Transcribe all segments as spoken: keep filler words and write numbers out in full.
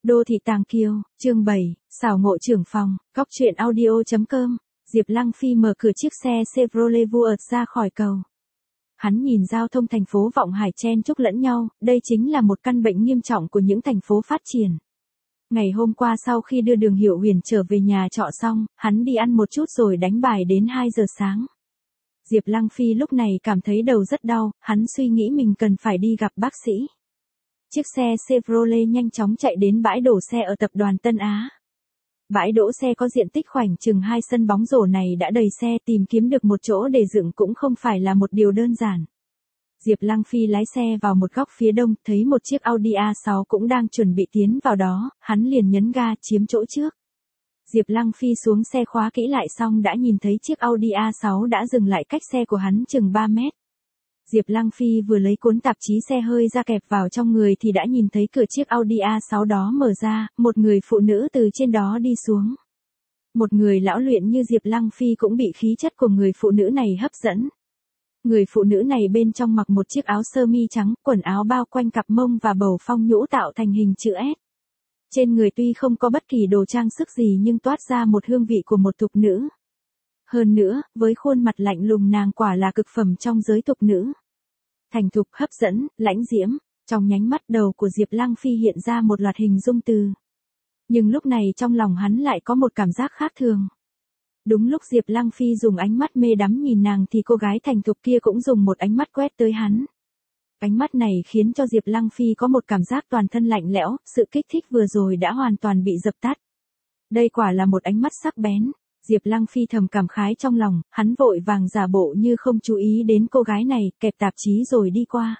Đô thị Tàng Kiều, chương bảy, xảo ngộ trưởng phòng, góc truyện audio.com, Diệp Lăng Phi mở cửa chiếc xe Chevrolet Vuart ra khỏi cầu. Hắn nhìn giao thông thành phố Vọng Hải chen chúc lẫn nhau, đây chính là một căn bệnh nghiêm trọng của những thành phố phát triển. Ngày hôm qua sau khi đưa Đường Hiểu Huyền trở về nhà trọ xong, hắn đi ăn một chút rồi đánh bài đến hai giờ sáng. Diệp Lăng Phi lúc này cảm thấy đầu rất đau, hắn suy nghĩ mình cần phải đi gặp bác sĩ. Chiếc xe Chevrolet nhanh chóng chạy đến bãi đổ xe ở tập đoàn Tân Á. Bãi đỗ xe có diện tích khoảnh chừng hai sân bóng rổ này đã đầy xe, tìm kiếm được một chỗ để dựng cũng không phải là một điều đơn giản. Diệp Lăng Phi lái xe vào một góc phía đông, thấy một chiếc Audi A sáu cũng đang chuẩn bị tiến vào đó, hắn liền nhấn ga chiếm chỗ trước. Diệp Lăng Phi xuống xe khóa kỹ lại xong đã nhìn thấy chiếc Audi A sáu đã dừng lại cách xe của hắn chừng ba mét. Diệp Lăng Phi vừa lấy cuốn tạp chí xe hơi ra kẹp vào trong người thì đã nhìn thấy cửa chiếc Audi A sáu đó mở ra, một người phụ nữ từ trên đó đi xuống. Một người lão luyện như Diệp Lăng Phi cũng bị khí chất của người phụ nữ này hấp dẫn. Người phụ nữ này bên trong mặc một chiếc áo sơ mi trắng, quần áo bao quanh cặp mông và bầu phong nhũ tạo thành hình chữ S. Trên người tuy không có bất kỳ đồ trang sức gì nhưng toát ra một hương vị của một thục nữ. Hơn nữa, với khuôn mặt lạnh lùng nàng quả là cực phẩm trong giới thục nữ. Thành thục, hấp dẫn, lãnh diễm, trong nhánh mắt đầu của Diệp Lăng Phi hiện ra một loạt hình dung từ. Nhưng lúc này trong lòng hắn lại có một cảm giác khác thường. Đúng lúc Diệp Lăng Phi dùng ánh mắt mê đắm nhìn nàng thì cô gái thành thục kia cũng dùng một ánh mắt quét tới hắn. Ánh mắt này khiến cho Diệp Lăng Phi có một cảm giác toàn thân lạnh lẽo, sự kích thích vừa rồi đã hoàn toàn bị dập tắt. Đây quả là một ánh mắt sắc bén. Diệp Lăng Phi thầm cảm khái trong lòng, hắn vội vàng giả bộ như không chú ý đến cô gái này, kẹp tạp chí rồi đi qua.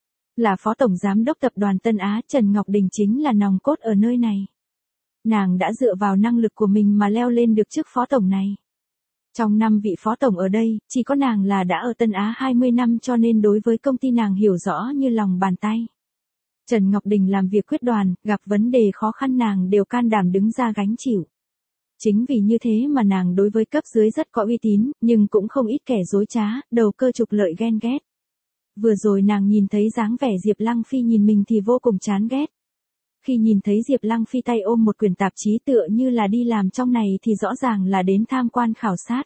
Là phó tổng giám đốc tập đoàn Tân Á, Trần Ngọc Đình chính là nòng cốt ở nơi này. Nàng đã dựa vào năng lực của mình mà leo lên được chức phó tổng này. Trong năm vị phó tổng ở đây, chỉ có nàng là đã ở Tân Á hai mươi năm cho nên đối với công ty nàng hiểu rõ như lòng bàn tay. Trần Ngọc Đình làm việc quyết đoán, gặp vấn đề khó khăn nàng đều can đảm đứng ra gánh chịu. Chính vì như thế mà nàng đối với cấp dưới rất có uy tín, nhưng cũng không ít kẻ dối trá, đầu cơ trục lợi ghen ghét. Vừa rồi nàng nhìn thấy dáng vẻ Diệp Lăng Phi nhìn mình thì vô cùng chán ghét. Khi nhìn thấy Diệp Lăng Phi tay ôm một quyển tạp chí tựa như là đi làm trong này thì rõ ràng là đến tham quan khảo sát.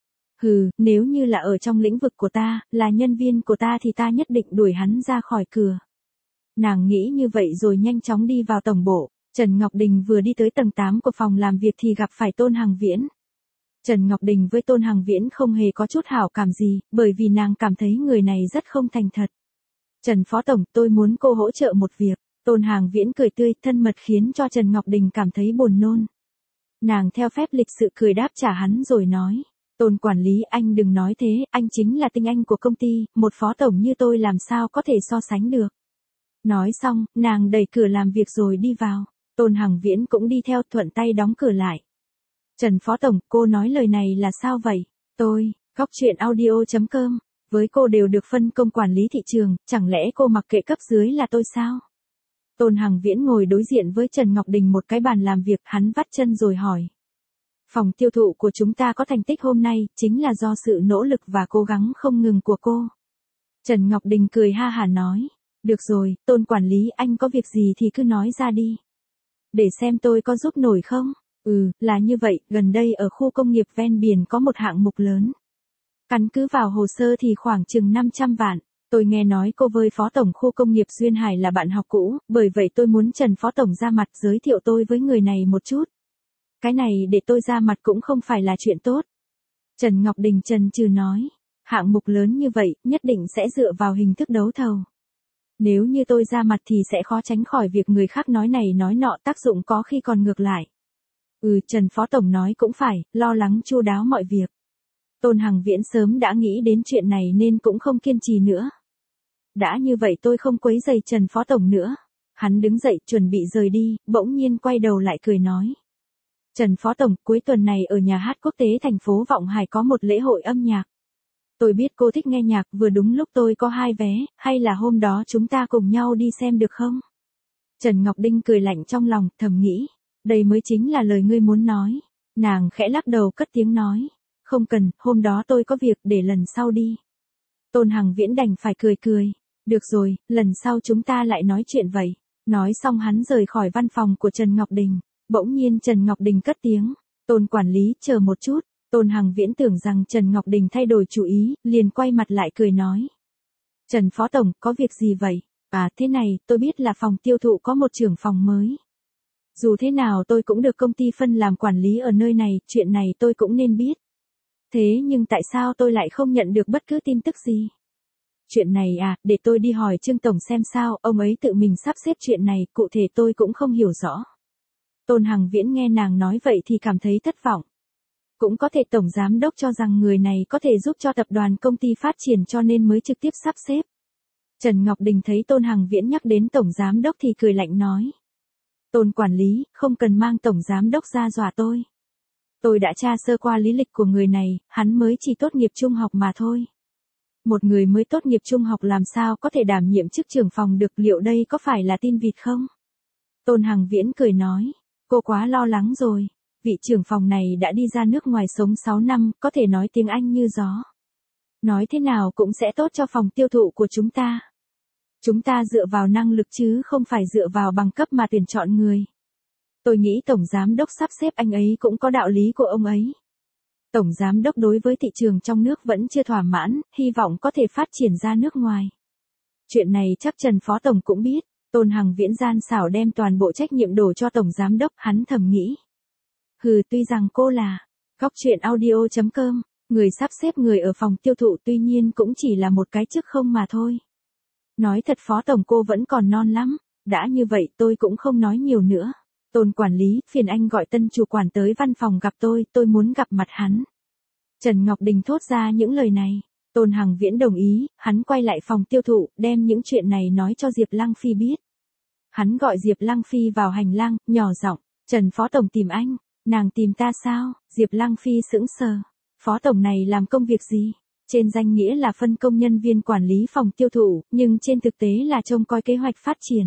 Hừ, nếu như là ở trong lĩnh vực của ta, là nhân viên của ta thì ta nhất định đuổi hắn ra khỏi cửa. Nàng nghĩ như vậy rồi nhanh chóng đi vào tổng bộ. Trần Ngọc Đình vừa đi tới tầng tám của phòng làm việc thì gặp phải Tôn Hằng Viễn. Trần Ngọc Đình với Tôn Hằng Viễn không hề có chút hảo cảm gì, bởi vì nàng cảm thấy người này rất không thành thật. Trần Phó Tổng, tôi muốn cô hỗ trợ một việc. Tôn Hằng Viễn cười tươi, thân mật khiến cho Trần Ngọc Đình cảm thấy buồn nôn. Nàng theo phép lịch sự cười đáp trả hắn rồi nói. Tôn quản lý, anh đừng nói thế, anh chính là tinh anh của công ty, một phó tổng như tôi làm sao có thể so sánh được. Nói xong, nàng đẩy cửa làm việc rồi đi vào. Tôn Hằng Viễn cũng đi theo, thuận tay đóng cửa lại. Trần Phó Tổng, cô nói lời này là sao vậy? Tôi, góc truyện audio.com, với cô đều được phân công quản lý thị trường, chẳng lẽ cô mặc kệ cấp dưới là tôi sao? Tôn Hằng Viễn ngồi đối diện với Trần Ngọc Đình một cái bàn làm việc, hắn vắt chân rồi hỏi. Phòng tiêu thụ của chúng ta có thành tích hôm nay, chính là do sự nỗ lực và cố gắng không ngừng của cô. Trần Ngọc Đình cười ha hả nói. Được rồi, Tôn quản lý, anh có việc gì thì cứ nói ra đi. Để xem tôi có giúp nổi không? Ừ, là như vậy, gần đây ở khu công nghiệp ven biển có một hạng mục lớn. Căn cứ vào hồ sơ thì khoảng chừng năm trăm vạn. Tôi nghe nói cô với Phó Tổng khu công nghiệp Duyên Hải là bạn học cũ, bởi vậy tôi muốn Trần Phó Tổng ra mặt giới thiệu tôi với người này một chút. Cái này để tôi ra mặt cũng không phải là chuyện tốt. Trần Ngọc Đình chần chừ nói, hạng mục lớn như vậy, nhất định sẽ dựa vào hình thức đấu thầu. Nếu như tôi ra mặt thì sẽ khó tránh khỏi việc người khác nói này nói nọ, tác dụng có khi còn ngược lại. Ừ, Trần Phó Tổng nói cũng phải, lo lắng chu đáo mọi việc. Tôn Hằng Viễn sớm đã nghĩ đến chuyện này nên cũng không kiên trì nữa. Đã như vậy tôi không quấy rầy Trần Phó Tổng nữa. Hắn đứng dậy chuẩn bị rời đi, bỗng nhiên quay đầu lại cười nói. Trần Phó Tổng, cuối tuần này ở nhà hát quốc tế thành phố Vọng Hải có một lễ hội âm nhạc. Tôi biết cô thích nghe nhạc, vừa đúng lúc tôi có hai vé, hay là hôm đó chúng ta cùng nhau đi xem được không? Trần Ngọc Đinh cười lạnh trong lòng, thầm nghĩ, đây mới chính là lời ngươi muốn nói. Nàng khẽ lắc đầu cất tiếng nói, không cần, hôm đó tôi có việc, để lần sau đi. Tôn Hằng Viễn đành phải cười cười, được rồi, lần sau chúng ta lại nói chuyện vậy. Nói xong hắn rời khỏi văn phòng của Trần Ngọc Đình. Bỗng nhiên Trần Ngọc Đình cất tiếng. Tôn quản lý, chờ một chút. Tôn Hằng Viễn tưởng rằng Trần Ngọc Đình thay đổi chủ ý, liền quay mặt lại cười nói. Trần Phó Tổng, có việc gì vậy? À thế này, tôi biết là phòng tiêu thụ có một trưởng phòng mới. Dù thế nào tôi cũng được công ty phân làm quản lý ở nơi này, chuyện này tôi cũng nên biết. Thế nhưng tại sao tôi lại không nhận được bất cứ tin tức gì? Chuyện này à, để tôi đi hỏi Trương Tổng xem sao, ông ấy tự mình sắp xếp chuyện này, cụ thể tôi cũng không hiểu rõ. Tôn Hằng Viễn nghe nàng nói vậy thì cảm thấy thất vọng. Cũng có thể Tổng Giám Đốc cho rằng người này có thể giúp cho tập đoàn công ty phát triển cho nên mới trực tiếp sắp xếp. Trần Ngọc Đình thấy Tôn Hằng Viễn nhắc đến Tổng Giám Đốc thì cười lạnh nói. Tôn quản lý, không cần mang Tổng Giám Đốc ra dọa tôi. Tôi đã tra sơ qua lý lịch của người này, hắn mới chỉ tốt nghiệp trung học mà thôi. Một người mới tốt nghiệp trung học làm sao có thể đảm nhiệm chức trưởng phòng được, liệu đây có phải là tin vịt không? Tôn Hằng Viễn cười nói, cô quá lo lắng rồi. Vị trưởng phòng này đã đi ra nước ngoài sống sáu năm, có thể nói tiếng Anh như gió. Nói thế nào cũng sẽ tốt cho phòng tiêu thụ của chúng ta. Chúng ta dựa vào năng lực chứ không phải dựa vào bằng cấp mà tuyển chọn người. Tôi nghĩ Tổng Giám Đốc sắp xếp anh ấy cũng có đạo lý của ông ấy. Tổng Giám Đốc đối với thị trường trong nước vẫn chưa thỏa mãn, hy vọng có thể phát triển ra nước ngoài. Chuyện này chắc Trần Phó Tổng cũng biết. Tôn Hằng Viễn gian xảo đem toàn bộ trách nhiệm đổ cho Tổng Giám Đốc, hắn thầm nghĩ. Hừ, tuy rằng cô là Góc Truyện Audio chấm com, người sắp xếp người ở phòng tiêu thụ, tuy nhiên cũng chỉ là một cái chức không mà thôi. Nói thật Phó Tổng, cô vẫn còn non lắm. Đã như vậy tôi cũng không nói nhiều nữa. Tôn quản lý, phiền anh gọi Tân chủ quản tới văn phòng gặp tôi, tôi muốn gặp mặt hắn. Trần Ngọc Đình thốt ra những lời này. Tôn Hằng Viễn đồng ý, hắn quay lại phòng tiêu thụ, đem những chuyện này nói cho Diệp Lăng Phi biết. Hắn gọi Diệp Lăng Phi vào hành lang, nhỏ giọng, Trần Phó Tổng tìm anh. Nàng tìm ta sao? Diệp Lăng Phi sững sờ. Phó Tổng này làm công việc gì? Trên danh nghĩa là phân công nhân viên quản lý phòng tiêu thụ, nhưng trên thực tế là trông coi kế hoạch phát triển.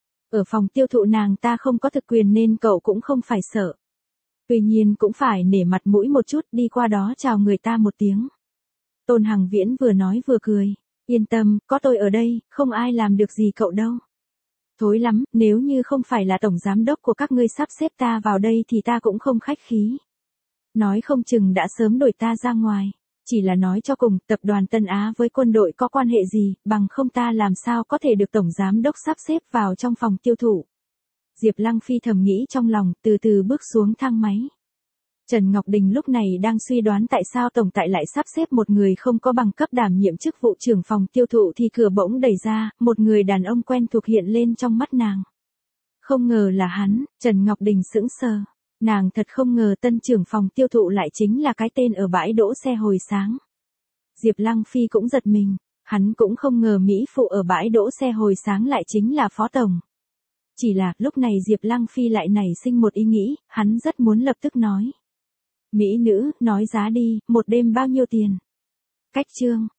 Ở phòng tiêu thụ nàng ta không có thực quyền nên cậu cũng không phải sợ. Tuy nhiên cũng phải nể mặt mũi một chút, đi qua đó chào người ta một tiếng. Tôn Hằng Viễn vừa nói vừa cười. Yên tâm, có tôi ở đây, không ai làm được gì cậu đâu. Thối lắm, nếu như không phải là Tổng Giám Đốc của các ngươi sắp xếp ta vào đây thì ta cũng không khách khí. Nói không chừng đã sớm đuổi ta ra ngoài. Chỉ là nói cho cùng, tập đoàn Tân Á với quân đội có quan hệ gì, bằng không ta làm sao có thể được Tổng Giám Đốc sắp xếp vào trong phòng tiêu thụ. Diệp Lăng Phi thầm nghĩ trong lòng, từ từ bước xuống thang máy. Trần Ngọc Đình lúc này đang suy đoán tại sao Tổng Tại lại sắp xếp một người không có bằng cấp đảm nhiệm chức vụ trưởng phòng tiêu thụ thì cửa bỗng đẩy ra, một người đàn ông quen thuộc hiện lên trong mắt nàng. Không ngờ là hắn, Trần Ngọc Đình sững sờ. Nàng thật không ngờ tân trưởng phòng tiêu thụ lại chính là cái tên ở bãi đỗ xe hồi sáng. Diệp Lăng Phi cũng giật mình, hắn cũng không ngờ Mỹ phụ ở bãi đỗ xe hồi sáng lại chính là Phó Tổng. Chỉ là lúc này Diệp Lăng Phi lại nảy sinh một ý nghĩ, hắn rất muốn lập tức nói. Mỹ nữ, nói giá đi, một đêm bao nhiêu tiền? Cách chương.